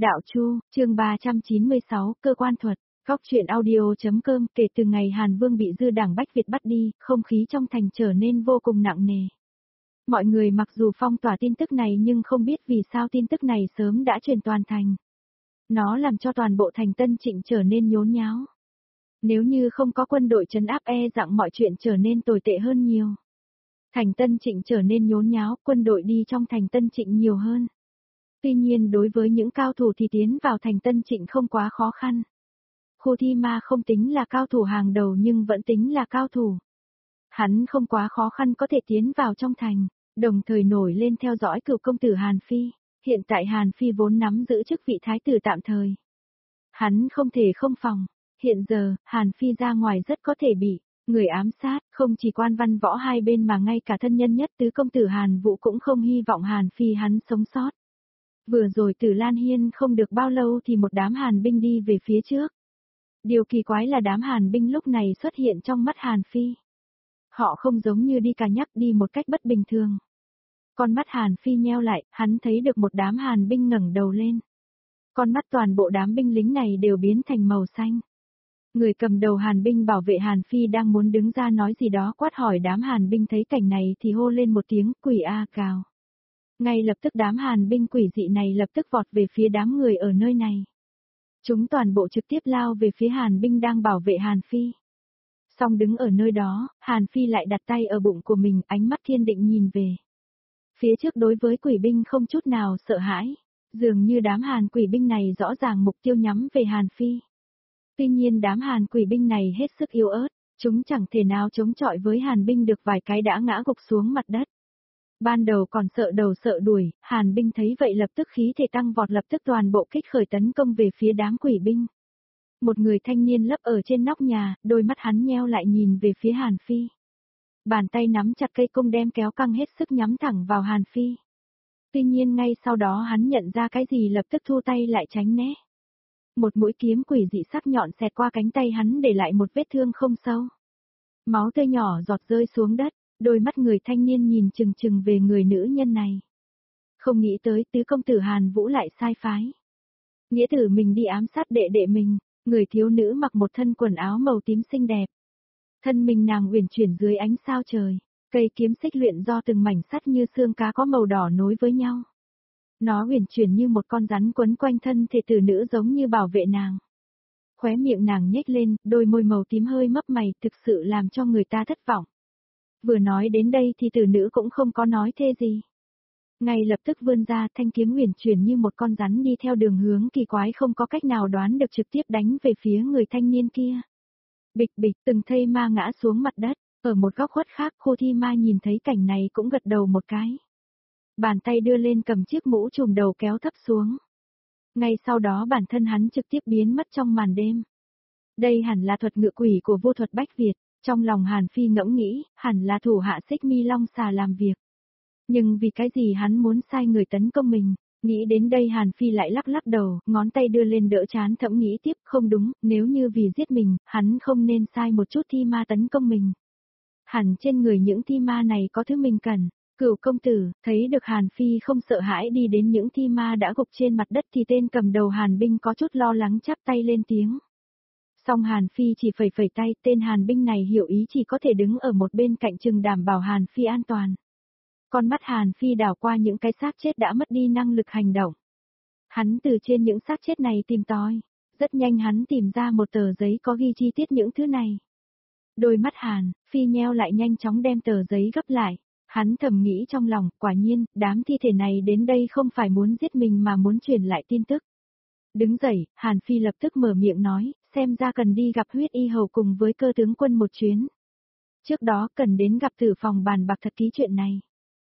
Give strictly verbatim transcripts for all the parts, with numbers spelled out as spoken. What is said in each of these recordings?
Đạo Chu, chương ba trăm chín mươi sáu, cơ quan thuật. Góc truyện audio.com. Kể từ ngày Hàn Vương bị dư đảng Bách Việt bắt đi, không khí trong thành trở nên vô cùng nặng nề. Mọi người mặc dù phong tỏa tin tức này nhưng không biết vì sao tin tức này sớm đã truyền toàn thành. Nó làm cho toàn bộ thành Tân Trịnh trở nên nhốn nháo. Nếu như không có quân đội trấn áp e rằng mọi chuyện trở nên tồi tệ hơn nhiều. Thành Tân Trịnh trở nên nhốn nháo, quân đội đi trong thành Tân Trịnh nhiều hơn. Tuy nhiên đối với những cao thủ thì tiến vào thành Tân Trịnh không quá khó khăn. Khu Thi Ma không tính là cao thủ hàng đầu nhưng vẫn tính là cao thủ. Hắn không quá khó khăn có thể tiến vào trong thành, đồng thời nổi lên theo dõi cựu công tử Hàn Phi. Hiện tại Hàn Phi vốn nắm giữ chức vị thái tử tạm thời. Hắn không thể không phòng. Hiện giờ, Hàn Phi ra ngoài rất có thể bị người ám sát, không chỉ quan văn võ hai bên mà ngay cả thân nhân nhất tứ công tử Hàn Vũ cũng không hy vọng Hàn Phi hắn sống sót. Vừa rồi Tử Lan Hiên không được bao lâu thì một đám Hàn binh đi về phía trước. Điều kỳ quái là đám Hàn binh lúc này xuất hiện trong mắt Hàn Phi. Họ không giống như đi cà nhắc đi một cách bất bình thường. Con mắt Hàn Phi nheo lại, hắn thấy được một đám Hàn binh ngẩng đầu lên. Con mắt toàn bộ đám binh lính này đều biến thành màu xanh. Người cầm đầu Hàn binh bảo vệ Hàn Phi đang muốn đứng ra nói gì đó quát hỏi đám Hàn binh thấy cảnh này thì hô lên một tiếng quỷ A cào. Ngay lập tức đám Hàn binh quỷ dị này lập tức vọt về phía đám người ở nơi này. Chúng toàn bộ trực tiếp lao về phía Hàn binh đang bảo vệ Hàn Phi. Song đứng ở nơi đó, Hàn Phi lại đặt tay ở bụng của mình, ánh mắt kiên định nhìn về. Phía trước đối với quỷ binh không chút nào sợ hãi, dường như đám Hàn quỷ binh này rõ ràng mục tiêu nhắm về Hàn Phi. Tuy nhiên đám Hàn quỷ binh này hết sức yếu ớt, chúng chẳng thể nào chống chọi với Hàn binh được vài cái đã ngã gục xuống mặt đất. Ban đầu còn sợ đầu sợ đuổi, Hàn binh thấy vậy lập tức khí thể tăng vọt lập tức toàn bộ kích khởi tấn công về phía đám quỷ binh. Một người thanh niên lấp ở trên nóc nhà, đôi mắt hắn nheo lại nhìn về phía Hàn Phi. Bàn tay nắm chặt cây cung đem kéo căng hết sức nhắm thẳng vào Hàn Phi. Tuy nhiên ngay sau đó hắn nhận ra cái gì lập tức thu tay lại tránh né. Một mũi kiếm quỷ dị sắc nhọn xẹt qua cánh tay hắn để lại một vết thương không sâu. Máu tươi nhỏ giọt rơi xuống đất, đôi mắt người thanh niên nhìn chừng chừng về người nữ nhân này. Không nghĩ tới tứ công tử Hàn Vũ lại sai phái. Nghĩa tử mình đi ám sát đệ đệ mình, người thiếu nữ mặc một thân quần áo màu tím xinh đẹp. Thân mình nàng uyển chuyển dưới ánh sao trời, cây kiếm xích luyện do từng mảnh sắt như xương cá có màu đỏ nối với nhau. Nó uyển chuyển như một con rắn quấn quanh thân thể tử nữ giống như bảo vệ nàng. Khóe miệng nàng nhếch lên, đôi môi màu tím hơi mấp mày thực sự làm cho người ta thất vọng. Vừa nói đến đây thì tử nữ cũng không có nói thê gì. Ngay lập tức vươn ra thanh kiếm uyển chuyển như một con rắn đi theo đường hướng kỳ quái không có cách nào đoán được trực tiếp đánh về phía người thanh niên kia. Bịch bịch từng thây ma ngã xuống mặt đất, ở một góc khuất khác Khu Thi Ma nhìn thấy cảnh này cũng gật đầu một cái. Bàn tay đưa lên cầm chiếc mũ trùm đầu kéo thấp xuống. Ngay sau đó bản thân hắn trực tiếp biến mất trong màn đêm. Đây hẳn là thuật ngự quỷ của vô thuật Bách Việt, trong lòng Hàn Phi ngẫm nghĩ, hẳn là thủ hạ Xích Mi Long Xà làm việc. Nhưng vì cái gì hắn muốn sai người tấn công mình, nghĩ đến đây Hàn Phi lại lắc lắc đầu, ngón tay đưa lên đỡ trán thẫm nghĩ tiếp, không đúng, nếu như vì giết mình, hắn không nên sai một chút thi ma tấn công mình. Hẳn trên người những thi ma này có thứ mình cần. Cửu công tử, thấy được Hàn Phi không sợ hãi đi đến những thi ma đã gục trên mặt đất thì tên cầm đầu Hàn binh có chút lo lắng chắp tay lên tiếng. Song Hàn Phi chỉ phẩy phẩy tay, tên Hàn binh này hiểu ý chỉ có thể đứng ở một bên cạnh chừng đảm bảo Hàn Phi an toàn. Con mắt Hàn Phi đảo qua những cái xác chết đã mất đi năng lực hành động. Hắn từ trên những xác chết này tìm tòi, rất nhanh hắn tìm ra một tờ giấy có ghi chi tiết những thứ này. Đôi mắt Hàn Phi nheo lại nhanh chóng đem tờ giấy gấp lại. Hắn thầm nghĩ trong lòng, quả nhiên, đám thi thể này đến đây không phải muốn giết mình mà muốn truyền lại tin tức. Đứng dậy, Hàn Phi lập tức mở miệng nói, xem ra cần đi gặp huyết y hầu cùng với cơ tướng quân một chuyến. Trước đó cần đến gặp Tử Phòng bàn bạc thật kỹ chuyện này.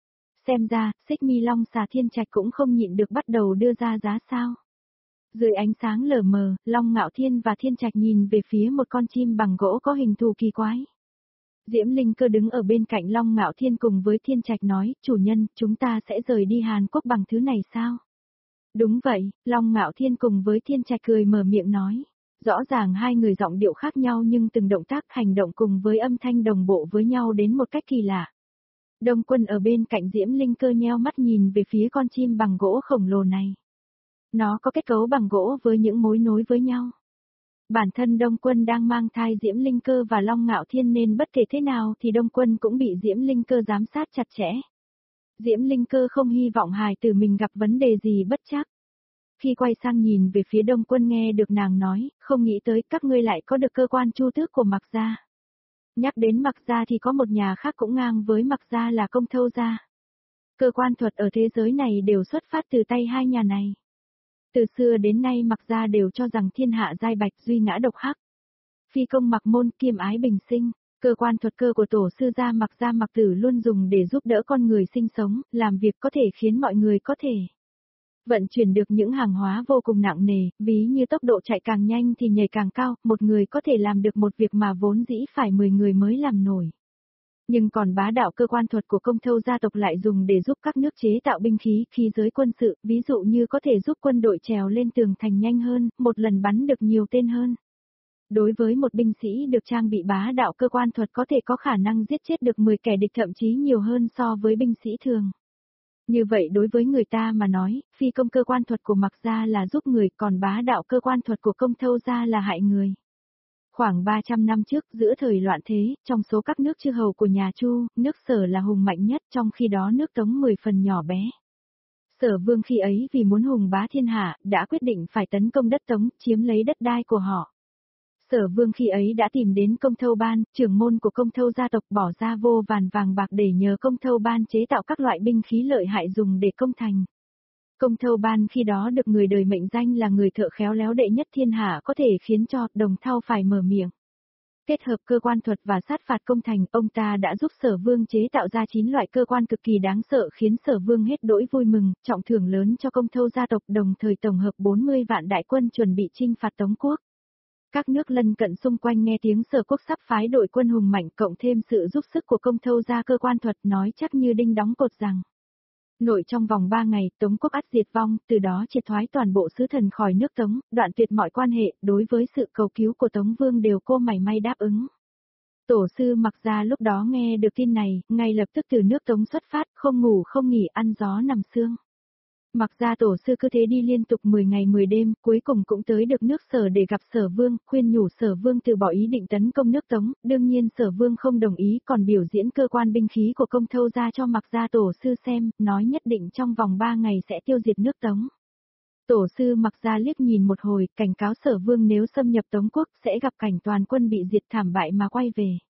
Xem ra, Xích Mi Long Xà Thiên Trạch cũng không nhịn được bắt đầu đưa ra giá sao. Dưới ánh sáng lờ mờ, Long Ngạo Thiên và Thiên Trạch nhìn về phía một con chim bằng gỗ có hình thù kỳ quái. Diễm Linh Cơ đứng ở bên cạnh Long Ngạo Thiên cùng với Thiên Trạch nói, chủ nhân, chúng ta sẽ rời đi Hàn Quốc bằng thứ này sao? Đúng vậy, Long Ngạo Thiên cùng với Thiên Trạch cười mở miệng nói. Rõ ràng hai người giọng điệu khác nhau nhưng từng động tác hành động cùng với âm thanh đồng bộ với nhau đến một cách kỳ lạ. Đông Quân ở bên cạnh Diễm Linh Cơ nheo mắt nhìn về phía con chim bằng gỗ khổng lồ này. Nó có kết cấu bằng gỗ với những mối nối với nhau. Bản thân Đông Quân đang mang thai Diễm Linh Cơ và Long Ngạo Thiên nên bất kể thế nào thì Đông Quân cũng bị Diễm Linh Cơ giám sát chặt chẽ. Diễm Linh Cơ không hy vọng hài tử mình gặp vấn đề gì bất trắc. Khi quay sang nhìn về phía Đông Quân nghe được nàng nói, không nghĩ tới các ngươi lại có được cơ quan chu tước của Mạc gia. Nhắc đến Mạc gia thì có một nhà khác cũng ngang với Mạc gia là Công Thâu gia. Cơ quan thuật ở thế giới này đều xuất phát từ tay hai nhà này. Từ xưa đến nay Mạc gia đều cho rằng thiên hạ giai bạch duy ngã độc hắc. Phi công Mạc môn kiêm ái bình sinh, cơ quan thuật cơ của tổ sư gia Mạc gia Mạc Tử luôn dùng để giúp đỡ con người sinh sống, làm việc có thể khiến mọi người có thể vận chuyển được những hàng hóa vô cùng nặng nề, ví như tốc độ chạy càng nhanh thì nhảy càng cao, một người có thể làm được một việc mà vốn dĩ phải mười người mới làm nổi. Nhưng còn bá đạo cơ quan thuật của Công Thâu gia tộc lại dùng để giúp các nước chế tạo binh khí, khí giới quân sự, ví dụ như có thể giúp quân đội trèo lên tường thành nhanh hơn, một lần bắn được nhiều tên hơn. Đối với một binh sĩ được trang bị bá đạo cơ quan thuật có thể có khả năng giết chết được mười kẻ địch thậm chí nhiều hơn so với binh sĩ thường. Như vậy đối với người ta mà nói, phi công cơ quan thuật của Mạc gia là giúp người, còn bá đạo cơ quan thuật của Công Thâu gia là hại người. Khoảng ba trăm năm trước, giữa thời loạn thế, trong số các nước chư hầu của nhà Chu, nước Sở là hùng mạnh nhất, trong khi đó nước Tống mười phần nhỏ bé. Sở Vương khi ấy vì muốn hùng bá thiên hạ, đã quyết định phải tấn công đất Tống, chiếm lấy đất đai của họ. Sở Vương khi ấy đã tìm đến Công Thâu Ban, trưởng môn của Công Thâu gia tộc, bỏ ra vô vàn vàng bạc để nhờ Công Thâu Ban chế tạo các loại binh khí lợi hại dùng để công thành. Công Thâu Ban khi đó được người đời mệnh danh là người thợ khéo léo đệ nhất thiên hạ, có thể khiến cho Đồng Thau phải mở miệng. Kết hợp cơ quan thuật và sát phạt công thành, ông ta đã giúp Sở Vương chế tạo ra chín loại cơ quan cực kỳ đáng sợ, khiến Sở Vương hết đỗi vui mừng, trọng thưởng lớn cho Công Thâu gia tộc, đồng thời tổng hợp bốn mươi vạn đại quân chuẩn bị chinh phạt Tống quốc. Các nước lân cận xung quanh nghe tiếng Sở quốc sắp phái đội quân hùng mạnh, cộng thêm sự giúp sức của Công Thâu gia cơ quan thuật, nói chắc như đinh đóng cột rằng nội trong vòng ba ngày, Tống quốc ắt diệt vong, từ đó triệt thoái toàn bộ sứ thần khỏi nước Tống, đoạn tuyệt mọi quan hệ, đối với sự cầu cứu của Tống Vương đều cô mảy may đáp ứng. Tổ sư Mạc gia lúc đó nghe được tin này, ngay lập tức từ nước Tống xuất phát, không ngủ không nghỉ, ăn gió nằm sương. Mạc gia tổ sư cứ thế đi liên tục mười ngày mười đêm, cuối cùng cũng tới được nước Sở để gặp Sở Vương, khuyên nhủ Sở Vương từ bỏ ý định tấn công nước Tống, đương nhiên Sở Vương không đồng ý, còn biểu diễn cơ quan binh khí của Công Thâu gia cho Mạc gia tổ sư xem, nói nhất định trong vòng ba ngày sẽ tiêu diệt nước Tống. Tổ sư Mạc gia liếc nhìn một hồi, cảnh cáo Sở Vương nếu xâm nhập Tống quốc sẽ gặp cảnh toàn quân bị diệt thảm bại mà quay về.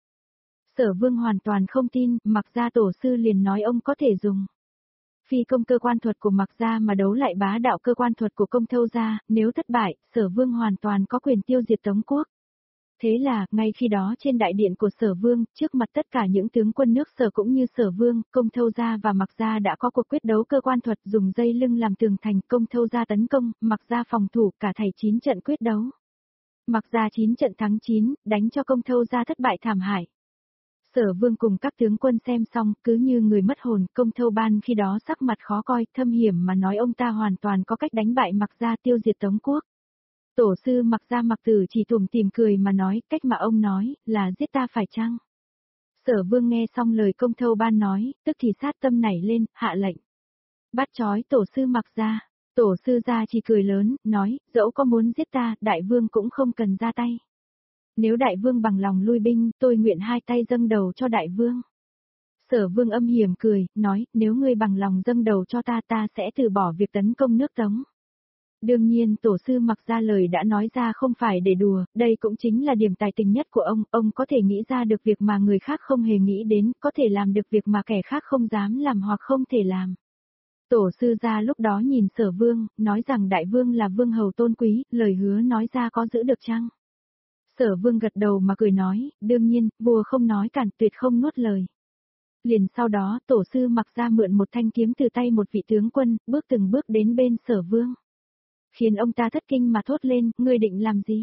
Sở Vương hoàn toàn không tin, Mạc gia tổ sư liền nói ông có thể dùng phi công cơ quan thuật của Mạc gia mà đấu lại bá đạo cơ quan thuật của Công Thâu gia, nếu thất bại, Sở Vương hoàn toàn có quyền tiêu diệt Tống quốc. Thế là, ngay khi đó trên đại điện của Sở Vương, trước mặt tất cả những tướng quân nước Sở cũng như Sở Vương, Công Thâu gia và Mạc gia đã có cuộc quyết đấu cơ quan thuật, dùng dây lưng làm tường thành, Công Thâu gia tấn công, Mạc gia phòng thủ, cả thảy chín trận quyết đấu. Mạc gia chín trận thắng chín, đánh cho Công Thâu gia thất bại thảm hại. Sở Vương cùng các tướng quân xem xong, cứ như người mất hồn, Công Thâu Ban khi đó sắc mặt khó coi, thâm hiểm mà nói ông ta hoàn toàn có cách đánh bại Mạc gia, tiêu diệt Tống quốc. Tổ sư Mạc gia Mạc Tử chỉ tủm tỉm cười mà nói, cách mà ông nói, là giết ta phải chăng? Sở Vương nghe xong lời Công Thâu Ban nói, tức thì sát tâm nảy lên, hạ lệnh bắt trói tổ sư Mạc gia. Tổ sư gia chỉ cười lớn, nói, dẫu có muốn giết ta, đại vương cũng không cần ra tay. Nếu đại vương bằng lòng lui binh, tôi nguyện hai tay dâng đầu cho đại vương. Sở Vương âm hiểm cười, nói, nếu ngươi bằng lòng dâng đầu cho ta, ta sẽ từ bỏ việc tấn công nước Tống. Đương nhiên tổ sư Mạc gia lời đã nói ra không phải để đùa, đây cũng chính là điểm tài tình nhất của ông, ông có thể nghĩ ra được việc mà người khác không hề nghĩ đến, có thể làm được việc mà kẻ khác không dám làm hoặc không thể làm. Tổ sư gia lúc đó nhìn Sở Vương, nói rằng đại vương là vương hầu tôn quý, lời hứa nói ra có giữ được chăng? Sở Vương gật đầu mà cười nói, đương nhiên, vua không nói cản, tuyệt không nuốt lời. Liền sau đó, tổ sư Mạc gia mượn một thanh kiếm từ tay một vị tướng quân, bước từng bước đến bên Sở Vương. Khiến ông ta thất kinh mà thốt lên, ngươi định làm gì?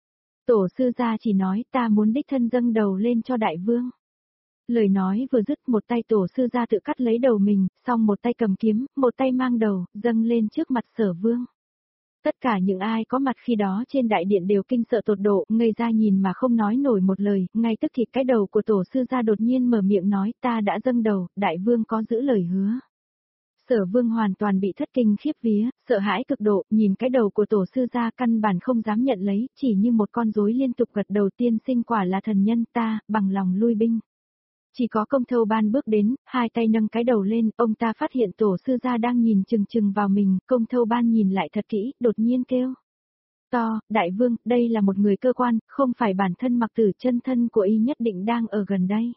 Tổ sư gia chỉ nói, ta muốn đích thân dâng đầu lên cho đại vương. Lời nói vừa dứt, một tay tổ sư gia tự cắt lấy đầu mình, xong một tay cầm kiếm, một tay mang đầu, dâng lên trước mặt Sở Vương. Tất cả những ai có mặt khi đó trên đại điện đều kinh sợ tột độ, ngây ra nhìn mà không nói nổi một lời, ngay tức thì cái đầu của tổ sư gia đột nhiên mở miệng nói, ta đã dâng đầu, đại vương có giữ lời hứa. Sở Vương hoàn toàn bị thất kinh khiếp vía, sợ hãi cực độ, nhìn cái đầu của tổ sư gia căn bản không dám nhận lấy, chỉ như một con rối liên tục gật đầu tiên sinh quả là thần nhân ta, bằng lòng lui binh. Chỉ có Công Thâu Ban bước đến, hai tay nâng cái đầu lên, ông ta phát hiện tổ sư gia đang nhìn chừng chừng vào mình, Công Thâu Ban nhìn lại thật kỹ, đột nhiên kêu. To, đại vương, đây là một người cơ quan, không phải bản thân Mặc Tử, chân thân của y nhất định đang ở gần đây.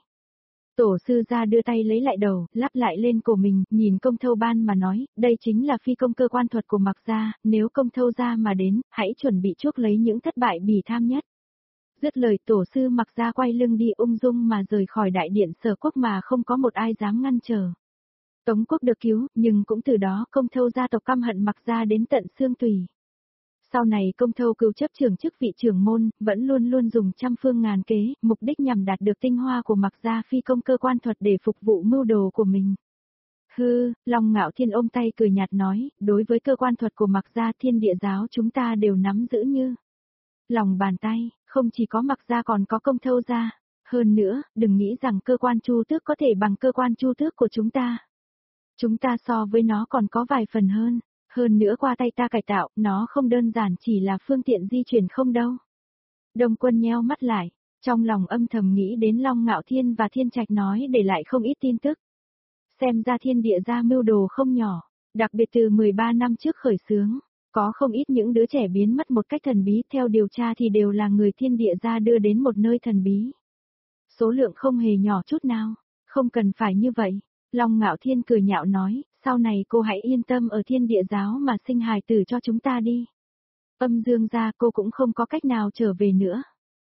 Tổ sư gia đưa tay lấy lại đầu, lắp lại lên cổ mình, nhìn Công Thâu Ban mà nói, đây chính là phi công cơ quan thuật của Mặc gia, nếu Công Thâu gia mà đến, hãy chuẩn bị chuốc lấy những thất bại bỉ tham nhất. Dứt lời tổ sư Mặc gia quay lưng đi ung dung mà rời khỏi đại điện Sở Quốc mà không có một ai dám ngăn trở. Tống Quốc được cứu, nhưng cũng từ đó Công Thâu gia tộc căm hận Mặc gia đến tận xương tủy. Sau này Công Thâu cưu chấp trưởng chức vị trưởng môn, vẫn luôn luôn dùng trăm phương ngàn kế, mục đích nhằm đạt được tinh hoa của Mặc gia phi công cơ quan thuật để phục vụ mưu đồ của mình. Hư, Long Ngạo Thiên ôm tay cười nhạt nói, đối với cơ quan thuật của Mặc gia Thiên Địa giáo chúng ta đều nắm giữ như lòng bàn tay, không chỉ có Mặc gia còn có Công Thâu gia. Hơn nữa, đừng nghĩ rằng cơ quan Chu Tước có thể bằng cơ quan Chu Tước của chúng ta. Chúng ta so với nó còn có vài phần hơn. Hơn nữa qua tay ta cải tạo, nó không đơn giản chỉ là phương tiện di chuyển không đâu. Đông Quân nheo mắt lại, trong lòng âm thầm nghĩ đến Long Ngạo Thiên và Thiên Trạch nói để lại không ít tin tức. Xem ra Thiên Địa gia mưu đồ không nhỏ, đặc biệt từ mười ba năm trước khởi xướng, có không ít những đứa trẻ biến mất một cách thần bí, theo điều tra thì đều là người Thiên Địa gia đưa đến một nơi thần bí. Số lượng không hề nhỏ chút nào, không cần phải như vậy. Long Ngạo Thiên cười nhạo nói, sau này cô hãy yên tâm ở Thiên Địa giáo mà sinh hài tử cho chúng ta đi. Âm Dương gia cô cũng không có cách nào trở về nữa.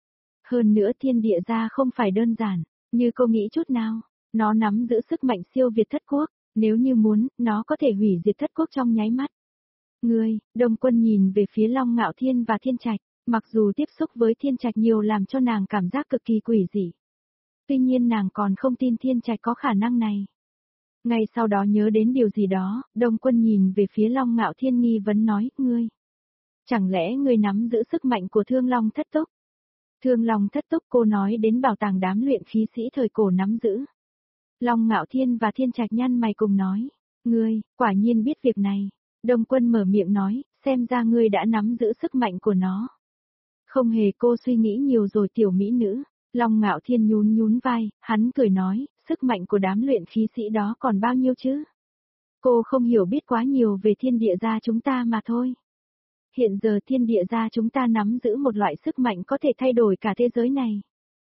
Hơn nữa Thiên Địa gia không phải đơn giản, như cô nghĩ chút nào, nó nắm giữ sức mạnh siêu việt thất quốc, nếu như muốn, nó có thể hủy diệt thất quốc trong nháy mắt. Ngươi, Đông Quân nhìn về phía Long Ngạo Thiên và Thiên Trạch, mặc dù tiếp xúc với Thiên Trạch nhiều làm cho nàng cảm giác cực kỳ quỷ dị. Tuy nhiên nàng còn không tin Thiên Trạch có khả năng này. Ngay sau đó nhớ đến điều gì đó, Đông Quân nhìn về phía Long Ngạo Thiên nghi vấn nói, ngươi. Chẳng lẽ ngươi nắm giữ sức mạnh của Thương Long Thất Túc? Thương Long Thất Túc cô nói đến bảo tàng đám luyện khí sĩ thời cổ nắm giữ. Long Ngạo Thiên và Thiên Trạch nhăn mày cùng nói, ngươi, quả nhiên biết việc này. Đông Quân mở miệng nói, xem ra ngươi đã nắm giữ sức mạnh của nó. Không hề cô suy nghĩ nhiều rồi tiểu mỹ nữ. Long Ngạo Thiên nhún nhún vai, hắn cười nói, sức mạnh của đám luyện khí sĩ đó còn bao nhiêu chứ? Cô không hiểu biết quá nhiều về Thiên Địa gia chúng ta mà thôi. Hiện giờ Thiên Địa gia chúng ta nắm giữ một loại sức mạnh có thể thay đổi cả thế giới này.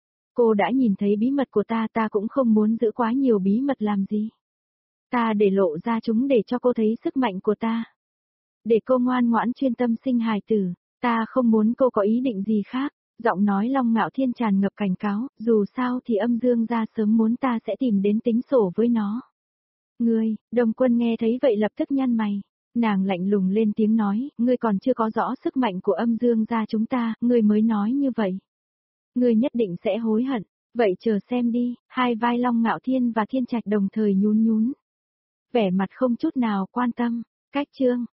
Cô đã nhìn thấy bí mật của ta, ta cũng không muốn giữ quá nhiều bí mật làm gì. Ta để lộ ra chúng để cho cô thấy sức mạnh của ta. Để cô ngoan ngoãn chuyên tâm sinh hài tử, ta không muốn cô có ý định gì khác. Giọng nói Long Ngạo Thiên tràn ngập cảnh cáo, dù sao thì Âm Dương gia sớm muốn ta sẽ tìm đến tính sổ với nó. Ngươi, Đông Quân nghe thấy vậy lập tức nhăn mày. Nàng lạnh lùng lên tiếng nói, ngươi còn chưa có rõ sức mạnh của Âm Dương gia chúng ta, ngươi mới nói như vậy. Ngươi nhất định sẽ hối hận, vậy chờ xem đi, hai vai Long Ngạo Thiên và Thiên Trạch đồng thời nhún nhún. Vẻ mặt không chút nào quan tâm, cách chương.